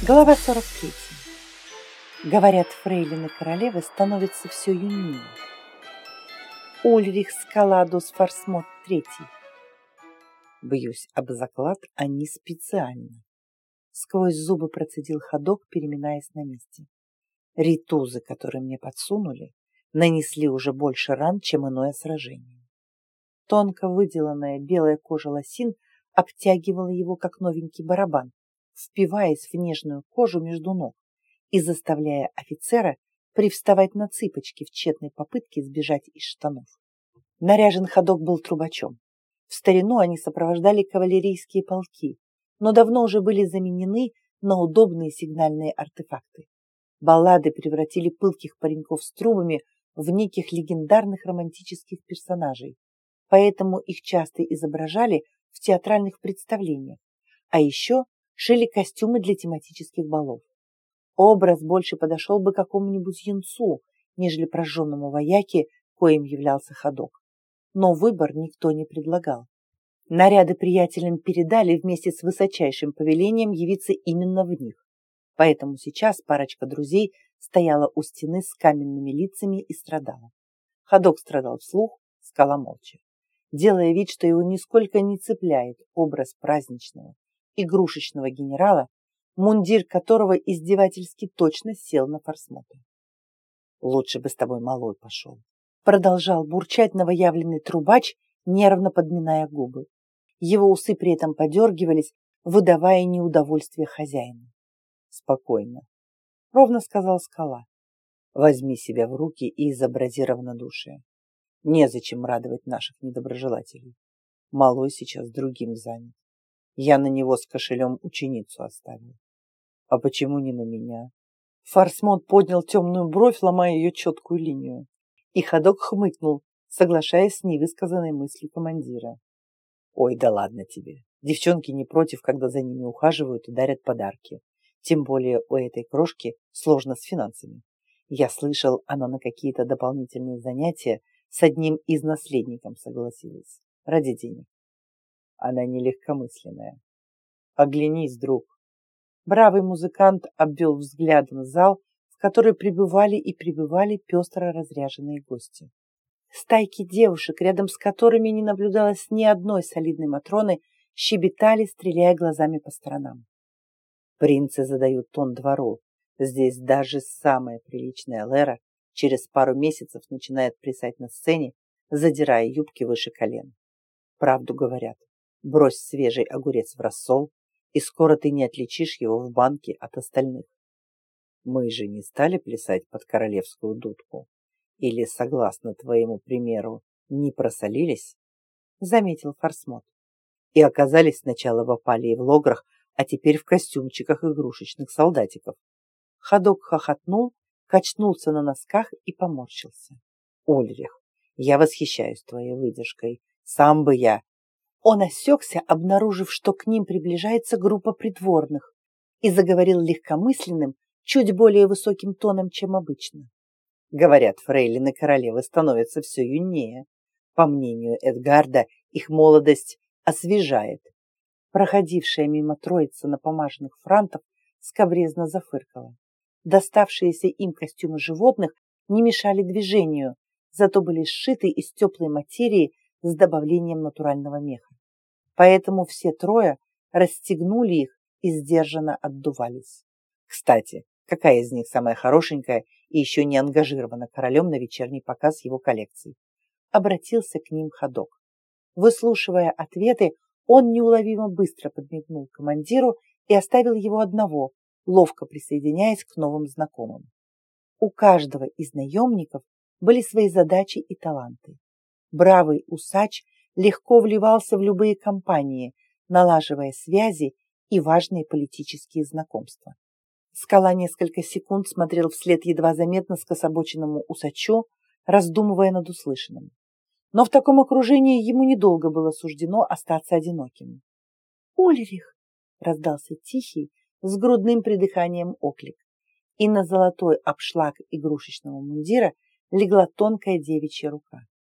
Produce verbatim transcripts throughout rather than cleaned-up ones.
Глава сорок третья. Говорят, фрейлины королевы становятся все юнее. Ульрих Скаладус Фарсмот третий. Бьюсь об заклад, они специально. Сквозь зубы процедил ходок, переминаясь на месте. Ритузы, которые мне подсунули, нанесли уже больше ран, чем иное сражение. Тонко выделанная белая кожа лосин обтягивала его, как новенький барабан, впиваясь в нежную кожу между ног и заставляя офицера привставать на цыпочки в тщетной попытке сбежать из штанов. Наряжен ходок был трубачом. В старину они сопровождали кавалерийские полки, но давно уже были заменены на удобные сигнальные артефакты. Баллады превратили пылких пареньков с трубами в неких легендарных романтических персонажей, поэтому их часто изображали в театральных представлениях, а еще шили костюмы для тематических балов. Образ больше подошел бы какому-нибудь юнцу, нежели прожженному вояке, коим являлся ходок. Но выбор никто не предлагал. Наряды приятелям передали вместе с высочайшим повелением явиться именно в них. Поэтому сейчас парочка друзей стояла у стены с каменными лицами и страдала. Ходок страдал вслух, Скала молча, делая вид, что его нисколько не цепляет образ праздничного, игрушечного генерала, мундир которого издевательски точно сел на Фарсмота. «Лучше бы с тобой малой пошел», — продолжал бурчать новоявленный трубач, нервно подминая губы. Его усы при этом подергивались, выдавая неудовольствие хозяина. «Спокойно», — ровно сказал Скала. «Возьми себя в руки и изобрази равнодушие. Незачем радовать наших недоброжелателей. Малой сейчас другим занят. Я на него с кошелем ученицу оставил. А почему не на меня?» Фарсмот поднял темную бровь, ломая ее четкую линию. И ходок хмыкнул, соглашаясь с невысказанной мыслью командира. «Ой, да ладно тебе. Девчонки не против, когда за ними ухаживают и дарят подарки. Тем более у этой крошки сложно с финансами. Я слышал, она на какие-то дополнительные занятия с одним из наследников согласилась. Ради денег. Она не легкомысленная. Оглянись, друг». Бравый музыкант обвел взглядом зал, в который прибывали и прибывали пестро разряженные гости. Стайки девушек, рядом с которыми не наблюдалось ни одной солидной матроны, щебетали, стреляя глазами по сторонам. Принцы задают тон двору. Здесь даже самая приличная Лера через пару месяцев начинает плясать на сцене, задирая юбки выше колен. Правду говорят. Брось свежий огурец в рассол, и скоро ты не отличишь его в банке от остальных. Мы же не стали плясать под королевскую дудку. Или, согласно твоему примеру, не просолились? Заметил Фарсмот. И оказались сначала в опале и в лограх, а теперь в костюмчиках игрушечных солдатиков. Ходок хохотнул, качнулся на носках и поморщился. Ульрих, я восхищаюсь твоей выдержкой. Сам бы я... Он осекся, обнаружив, что к ним приближается группа придворных, и заговорил легкомысленным, чуть более высоким тоном, чем обычно. Говорят, фрейлины королевы становятся все юнее. По мнению Эдгарда, их молодость освежает. Проходившая мимо троица напомаженных франтов скабрезно зафыркала. Доставшиеся им костюмы животных не мешали движению, зато были сшиты из теплой материи с добавлением натурального меха. Поэтому все трое расстегнули их и сдержанно отдувались. Кстати, какая из них самая хорошенькая и еще не ангажирована королем на вечерний показ его коллекции? Обратился к ним ходок. Выслушивая ответы, он неуловимо быстро подмигнул командиру и оставил его одного, ловко присоединяясь к новым знакомым. У каждого из наемников были свои задачи и таланты. Бравый усач легко вливался в любые компании, налаживая связи и важные политические знакомства. Скала несколько секунд смотрел вслед едва заметно скособоченному усачу, раздумывая над услышанным. Но в таком окружении ему недолго было суждено остаться одиноким. «Ульрих!» — раздался тихий, с грудным придыханием оклик, и на золотой обшлаг игрушечного мундира легла тонкая девичья рука.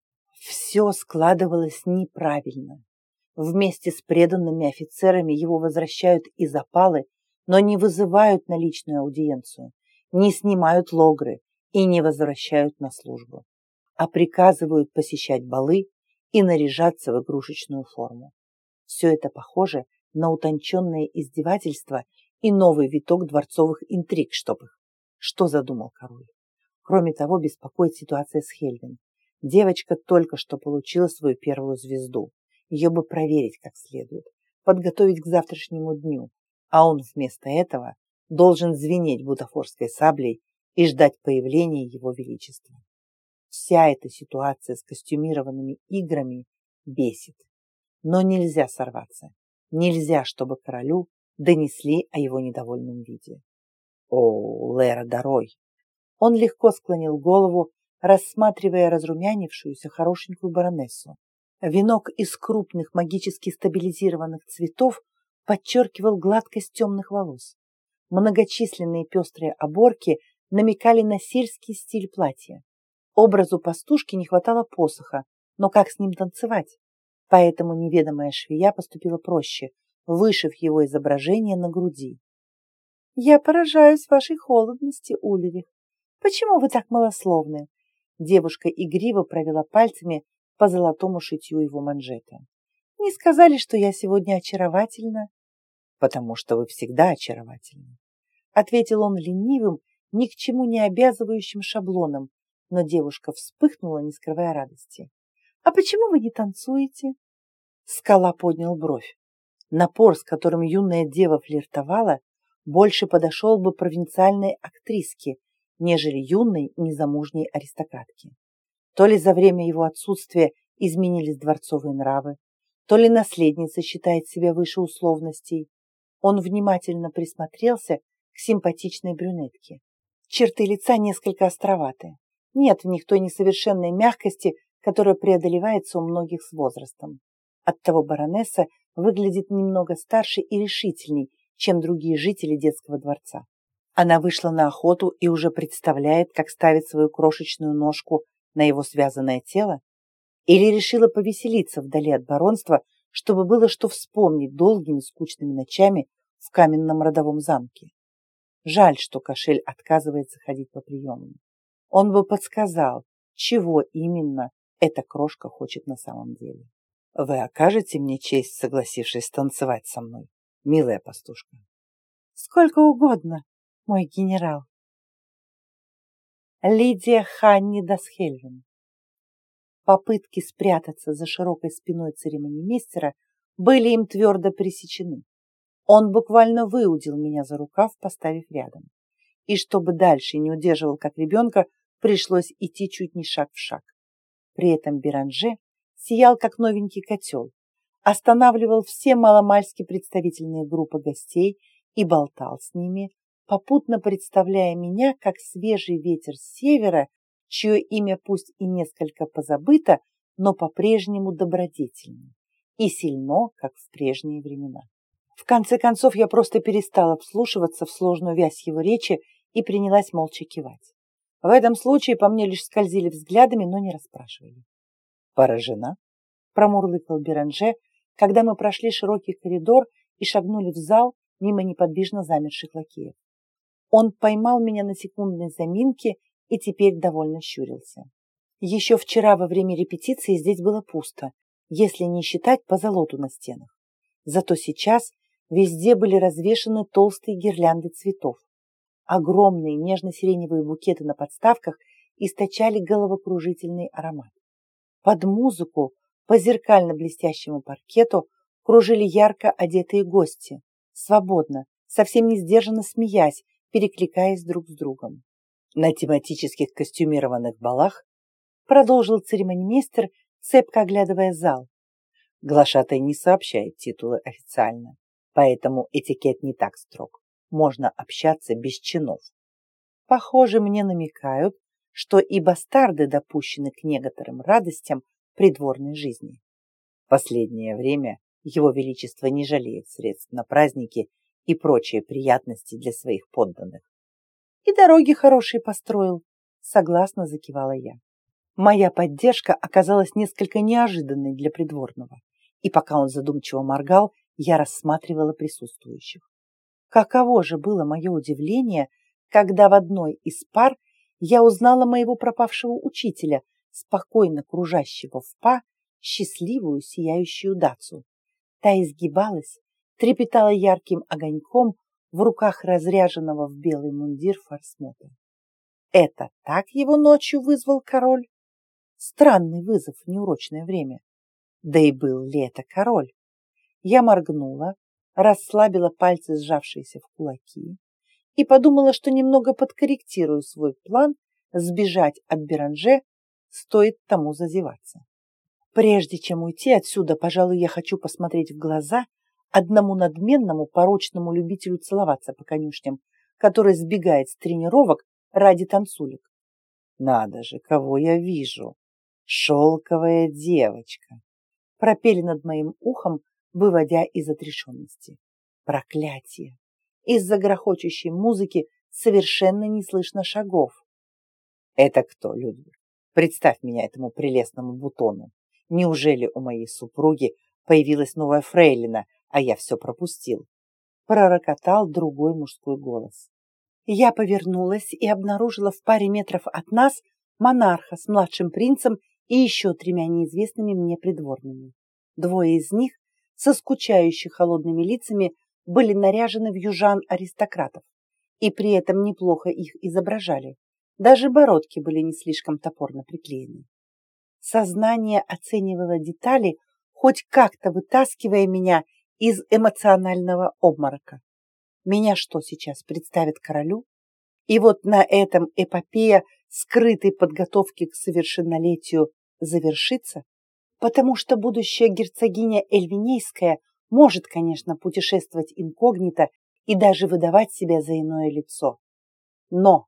Все складывалось неправильно. Вместе с преданными офицерами его возвращают из опалы но не вызывают на личную аудиенцию, не снимают логры и не возвращают на службу, а приказывают посещать балы и наряжаться в игрушечную форму. Все это похоже на утонченное издевательство и новый виток дворцовых интриг, чтоб их. Что задумал король? Кроме того, беспокоит ситуация с Хельвин. Девочка только что получила свою первую звезду. Ее бы проверить как следует, подготовить к завтрашнему дню, а он вместо этого должен звенеть бутафорской саблей и ждать появления его величества. Вся эта ситуация с костюмированными играми бесит. Но нельзя сорваться. Нельзя, чтобы королю донесли о его недовольном виде. О, Лера Дорой! Он легко склонил голову, рассматривая разрумянившуюся хорошенькую баронессу. Венок из крупных магически стабилизированных цветов подчеркивал гладкость темных волос. Многочисленные пестрые оборки намекали на сельский стиль платья. Образу пастушки не хватало посоха, но как с ним танцевать? Поэтому неведомая швея поступила проще, вышив его изображение на груди. «Я поражаюсь вашей холодности, Ульрих. Почему вы так малословны?» Девушка игриво провела пальцами по золотому шитью его манжета. «Не сказали, что я сегодня очаровательна?» «Потому что вы всегда очаровательны», — ответил он ленивым, ни к чему не обязывающим шаблоном, но девушка вспыхнула, не скрывая радости. «А почему вы не танцуете?» Скала поднял бровь. Напор, с которым юная дева флиртовала, больше подошел бы провинциальной актриске, нежели юной незамужней аристократке. То ли за время его отсутствия изменились дворцовые нравы, то ли наследница считает себя выше условностей. Он внимательно присмотрелся к симпатичной брюнетке. Черты лица несколько островаты. Нет в них той несовершенной мягкости, которая преодолевается у многих с возрастом. Оттого баронесса выглядит немного старше и решительней, чем другие жители детского дворца. Она вышла на охоту и уже представляет, как ставит свою крошечную ножку на его связанное тело? Или решила повеселиться вдали от баронства, чтобы было что вспомнить долгими скучными ночами в каменном родовом замке? Жаль, что кошель отказывается ходить по приемам. Он бы подсказал, чего именно эта крошка хочет на самом деле. Вы окажете мне честь, согласившись танцевать со мной, милая пастушка? Сколько угодно, мой генерал. Лидия Ханни Дасхельвин. Попытки спрятаться за широкой спиной церемонимейстера были им твердо пресечены. Он буквально выудил меня за рукав, поставив рядом. И чтобы дальше не удерживал как ребенка, пришлось идти чуть не шаг в шаг. При этом Беранже сиял как новенький котел, останавливал все маломальски представительные группы гостей и болтал с ними, попутно представляя меня как свежий ветер с севера, чье имя пусть и несколько позабыто, но по-прежнему добродетельно и сильно, как в прежние времена. В конце концов, я просто перестала вслушиваться в сложную вязь его речи и принялась молча кивать. В этом случае по мне лишь скользили взглядами, но не расспрашивали. «Поражена?» — промурлыкал Беранже, когда мы прошли широкий коридор и шагнули в зал мимо неподвижно замерших лакеев. Он поймал меня на секундной заминке и теперь довольно щурился. Еще вчера во время репетиции здесь было пусто, если не считать позолоту на стенах. Зато сейчас везде были развешаны толстые гирлянды цветов. Огромные нежно-сиреневые букеты на подставках источали головокружительный аромат. Под музыку по зеркально-блестящему паркету кружили ярко одетые гости, свободно, совсем не сдержанно смеясь, перекликаясь друг с другом. На тематических костюмированных балах продолжил церемонимейстер, цепко оглядывая зал. Глашатай не сообщает титулы официально, поэтому этикет не так строг. Можно общаться без чинов. Похоже, мне намекают, что и бастарды допущены к некоторым радостям придворной жизни. В последнее время Его Величество не жалеет средств на праздники и прочие приятности для своих подданных. И дороги хорошие построил, согласно закивала я. Моя поддержка оказалась несколько неожиданной для придворного, и пока он задумчиво моргал, я рассматривала присутствующих. Каково же было мое удивление, когда в одной из пар я узнала моего пропавшего учителя, спокойно кружащего в па счастливую сияющую дацу. Та изгибалась, трепетала ярким огоньком в руках разряженного в белый мундир форсмота. Это так его ночью вызвал король? Странный вызов в неурочное время. Да и был ли это король? Я моргнула, расслабила пальцы, сжавшиеся в кулаки, и подумала, что немного подкорректирую свой план сбежать от Беранже, стоит тому зазеваться. Прежде чем уйти отсюда, пожалуй, я хочу посмотреть в глаза одному надменному порочному любителю целоваться по конюшням, который сбегает с тренировок ради танцулек. Надо же, кого я вижу! Шелковая девочка! Пропели над моим ухом, выводя из отрешенности. Проклятие! Из-за грохочущей музыки совершенно не слышно шагов. Это кто, Людвиг? Представь меня этому прелестному бутону. Неужели у моей супруги появилась новая фрейлина, а я все пропустил? Пророкотал другой мужской голос. Я повернулась и обнаружила в паре метров от нас монарха с младшим принцем и еще тремя неизвестными мне придворными. Двое из них со скучающими холодными лицами были наряжены в южан-аристократов и при этом неплохо их изображали. Даже бородки были не слишком топорно приклеены. Сознание оценивало детали, хоть как-то вытаскивая меня из эмоционального обморока. Меня что сейчас представят королю? И вот на этом эпопея скрытой подготовки к совершеннолетию завершится, потому что будущая герцогиня Эльвинейская может, конечно, путешествовать инкогнито и даже выдавать себя за иное лицо. Но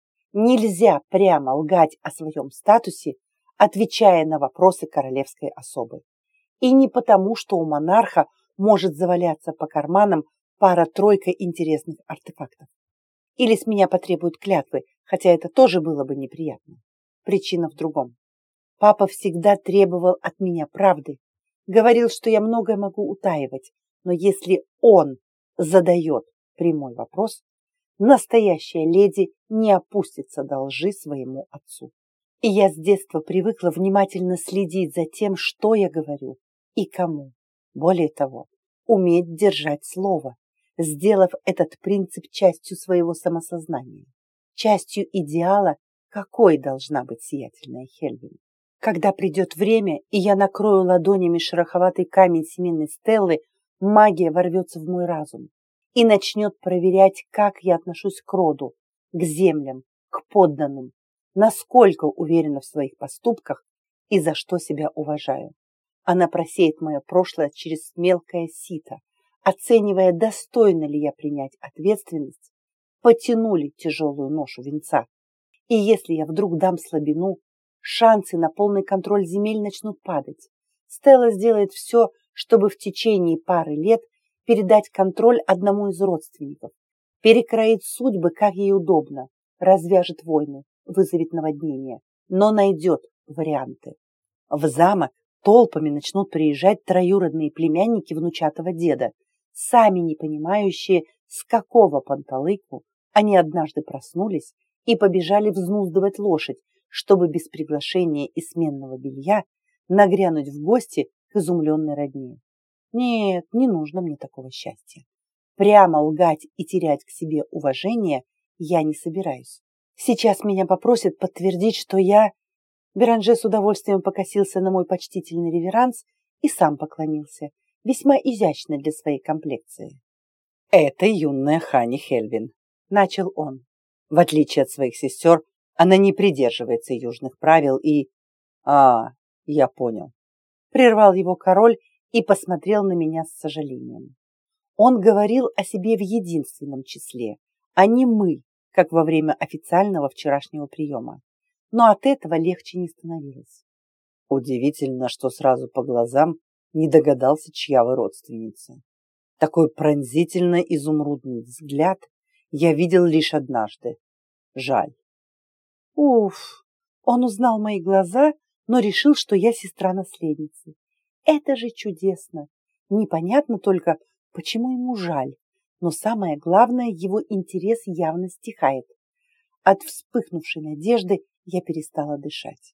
нельзя прямо лгать о своем статусе, отвечая на вопросы королевской особы. И не потому, что у монарха может заваляться по карманам пара-тройка интересных артефактов. Или с меня потребуют клятвы, хотя это тоже было бы неприятно. Причина в другом. Папа всегда требовал от меня правды. Говорил, что я многое могу утаивать, но если он задает прямой вопрос, настоящая леди не опустится до лжи своему отцу. И я с детства привыкла внимательно следить за тем, что я говорю и кому. Более того, уметь держать слово, сделав этот принцип частью своего самосознания, частью идеала, какой должна быть сиятельная Хельвин. Когда придет время, и я накрою ладонями шероховатый камень семейной стеллы, магия ворвется в мой разум и начнет проверять, как я отношусь к роду, к землям, к подданным, насколько уверена в своих поступках и за что себя уважаю. Она просеет мое прошлое через мелкое сито, оценивая, достойна ли я принять ответственность, потяну ли тяжелую ношу венца. И если я вдруг дам слабину, шансы на полный контроль земель начнут падать. Стелла сделает все, чтобы в течение пары лет передать контроль одному из родственников, перекроит судьбы, как ей удобно, развяжет войны, вызовет наводнение, но найдет варианты. В замок толпами начнут приезжать троюродные племянники внучатого деда, сами не понимающие, с какого панталыку они однажды проснулись и побежали взнуздывать лошадь, чтобы без приглашения и сменного белья нагрянуть в гости к изумленной родне. Нет, не нужно мне такого счастья. Прямо лгать и терять к себе уважение я не собираюсь. Сейчас меня попросят подтвердить, что я... Беранже с удовольствием покосился на мой почтительный реверанс и сам поклонился, весьма изящно для своей комплекции. «Это юная Хани Хельвин», — начал он. «В отличие от своих сестер, она не придерживается южных правил и...» «А, я понял», — прервал его король и посмотрел на меня с сожалением. Он говорил о себе в единственном числе, а не мы, как во время официального вчерашнего приема. Но от этого легче не становилось. Удивительно, что сразу по глазам не догадался, чья вы родственница. Такой пронзительно изумрудный взгляд я видел лишь однажды. Жаль. Уф, он узнал мои глаза, но решил, что я сестра наследницы. Это же чудесно. Непонятно только, почему ему жаль. но самое главное, его интерес явно стихает. От вспыхнувшей надежды я перестала дышать.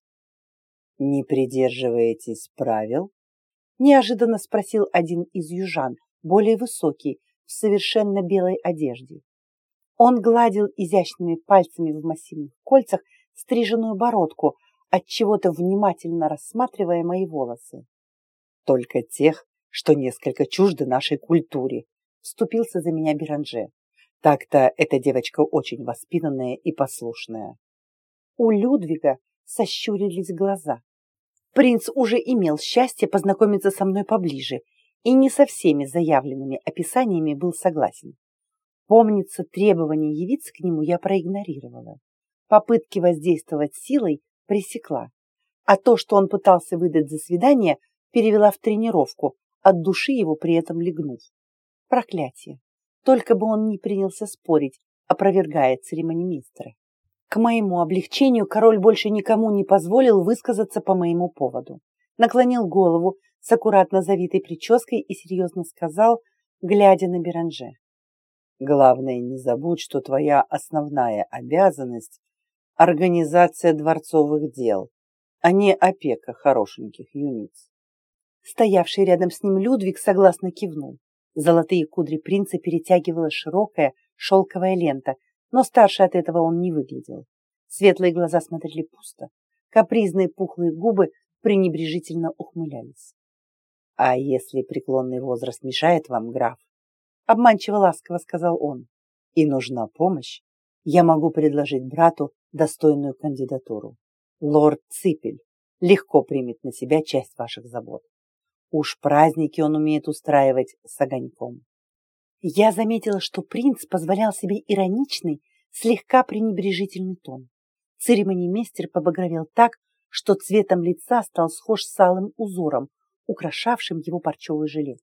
«Не придерживаетесь правил?» – неожиданно спросил один из южан, более высокий, в совершенно белой одежде. Он гладил изящными пальцами в массивных кольцах стриженную бородку, отчего-то внимательно рассматривая мои волосы. «Только тех, что несколько чужды нашей культуре», – вступился за меня Беранже. «Так-то эта девочка очень воспитанная и послушная». У Людвига сощурились глаза. Принц уже имел счастье познакомиться со мной поближе и не со всеми заявленными описаниями был согласен. Помнится, требование явиться к нему я проигнорировала. Попытки воздействовать силой пресекла, а то, что он пытался выдать за свидание, перевела в тренировку, от души его при этом легнув. Проклятие! Только бы он не принялся спорить, опровергая церемонимейстера. К моему облегчению король больше никому не позволил высказаться по моему поводу. Наклонил голову с аккуратно завитой прической и серьезно сказал, глядя на Беранже. «Главное, не забудь, что твоя основная обязанность – организация дворцовых дел, а не опека хорошеньких юниц». Стоявший рядом с ним Людвиг согласно кивнул. Золотые кудри принца перетягивала широкая шелковая лента, но старше от этого он не выглядел. Светлые глаза смотрели пусто, капризные пухлые губы пренебрежительно ухмылялись. «А если преклонный возраст мешает вам, граф?» — обманчиво ласково сказал он. «И нужна помощь, я могу предложить брату достойную кандидатуру. Лорд Ципель легко примет на себя часть ваших забот. Уж праздники он умеет устраивать с огоньком». Я заметила, что принц позволял себе ироничный, слегка пренебрежительный тон. Церемонимейстер побагровел так, что цветом лица стал схож с алым узором, украшавшим его парчевый жилет.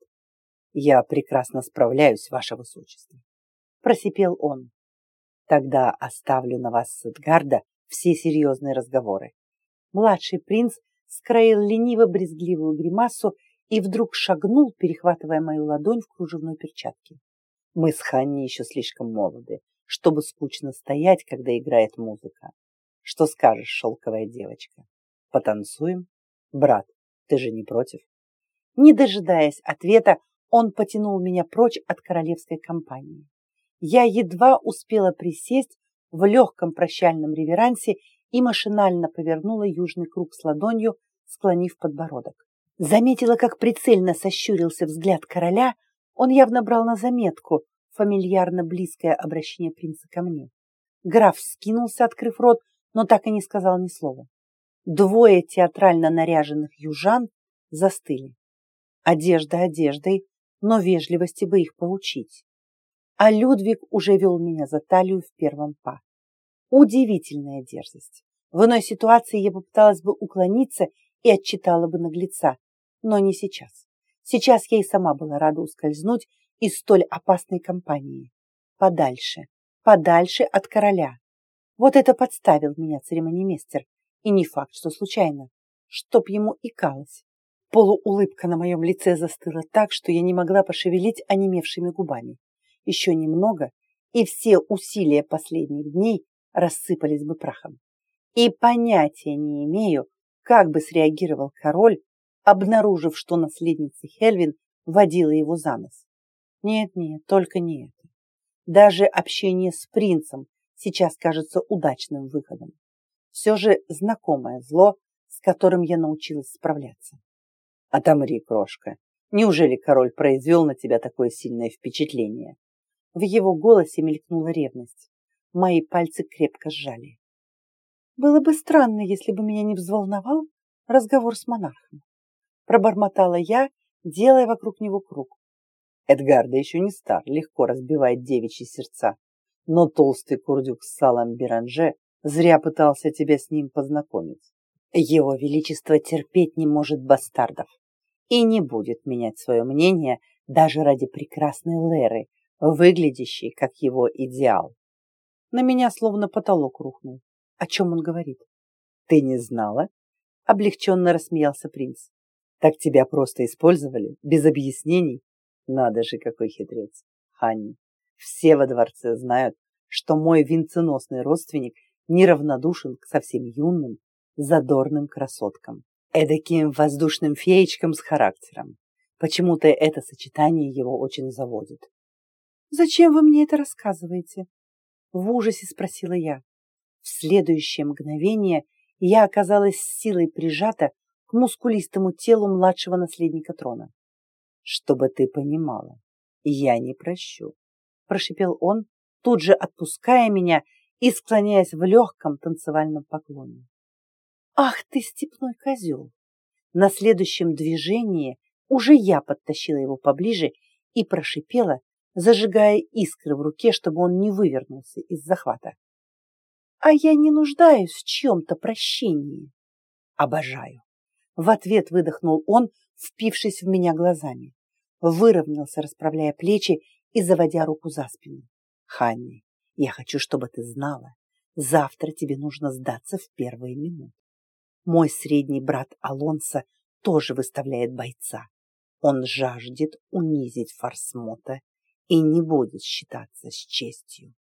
«Я прекрасно справляюсь, ваше высочество», — просипел он. «Тогда оставлю на вас с Эдгарда все серьезные разговоры». Младший принц скроил лениво-брезгливую гримасу и вдруг шагнул, перехватывая мою ладонь в кружевной перчатке. «Мы с Ханни еще слишком молоды, чтобы скучно стоять, когда играет музыка. Что скажешь, шелковая девочка? Потанцуем? Брат, ты же не против?» Не дожидаясь ответа, он потянул меня прочь от королевской компании. Я едва успела присесть в легком прощальном реверансе и машинально повернула южный круг с ладонью, склонив подбородок. Заметила, как прицельно сощурился взгляд короля, он явно брал на заметку фамильярно близкое обращение принца ко мне. Граф вскинулся, открыв рот, но так и не сказал ни слова. Двое театрально наряженных южан застыли. Одежда одеждой, но вежливости бы их поучить. А Людвиг уже вел меня за талию в первом па. Удивительная дерзость. В иной ситуации я попыталась бы уклониться и отчитала бы наглеца, но не сейчас. Сейчас я и сама была рада ускользнуть из столь опасной компании. Подальше, подальше от короля. Вот это подставил меня церемонимейстер, и не факт, что случайно, чтоб ему икалось. Полуулыбка на моем лице застыла так, что я не могла пошевелить онемевшими губами. Еще немного, и все усилия последних дней рассыпались бы прахом. И понятия не имею, как бы среагировал король, обнаружив, что наследница Хельвин водила его за нос. Нет, нет, только не это. Даже общение с принцем сейчас кажется удачным выходом. Все же знакомое зло, с которым я научилась справляться. «Отомри, крошка. Неужели король произвел на тебя такое сильное впечатление?» В его голосе мелькнула ревность. Мои пальцы крепко сжали. «Было бы странно, если бы меня не взволновал разговор с монархом», пробормотала я, делая вокруг него круг. «Эдгарда еще не стар, легко разбивает девичьи сердца, но толстый курдюк с салом Беранже зря пытался тебя с ним познакомить. Его величество терпеть не может бастардов и не будет менять свое мнение даже ради прекрасной Леры, выглядящей как его идеал». На меня словно потолок рухнул. О чем он говорит? «Ты не знала?» — облегченно рассмеялся принц. «Так тебя просто использовали, без объяснений? Надо же, какой хитрец, Ханни. Все во дворце знают, что мой венценосный родственник неравнодушен к совсем юным, задорным красоткам, эдаким воздушным феечкам с характером. Почему-то это сочетание его очень заводит. «Зачем вы мне это рассказываете?» В ужасе спросила я. В следующее мгновение я оказалась с силой прижата к мускулистому телу младшего наследника трона. «Чтобы ты понимала, я не прощу», – прошипел он, тут же отпуская меня и склоняясь в легком танцевальном поклоне. «Ах ты, степной козел!» На следующем движении уже я подтащила его поближе и прошипела, зажигая искры в руке, чтобы он не вывернулся из захвата. «А я не нуждаюсь в чьем-то прощении». «Обожаю!» В ответ выдохнул он, впившись в меня глазами. Выровнялся, расправляя плечи и заводя руку за спину. «Ханни, я хочу, чтобы ты знала, завтра тебе нужно сдаться в первые минуты. Мой средний брат Алонсо тоже выставляет бойца. Он жаждет унизить Фарсмота и не будет считаться с честью.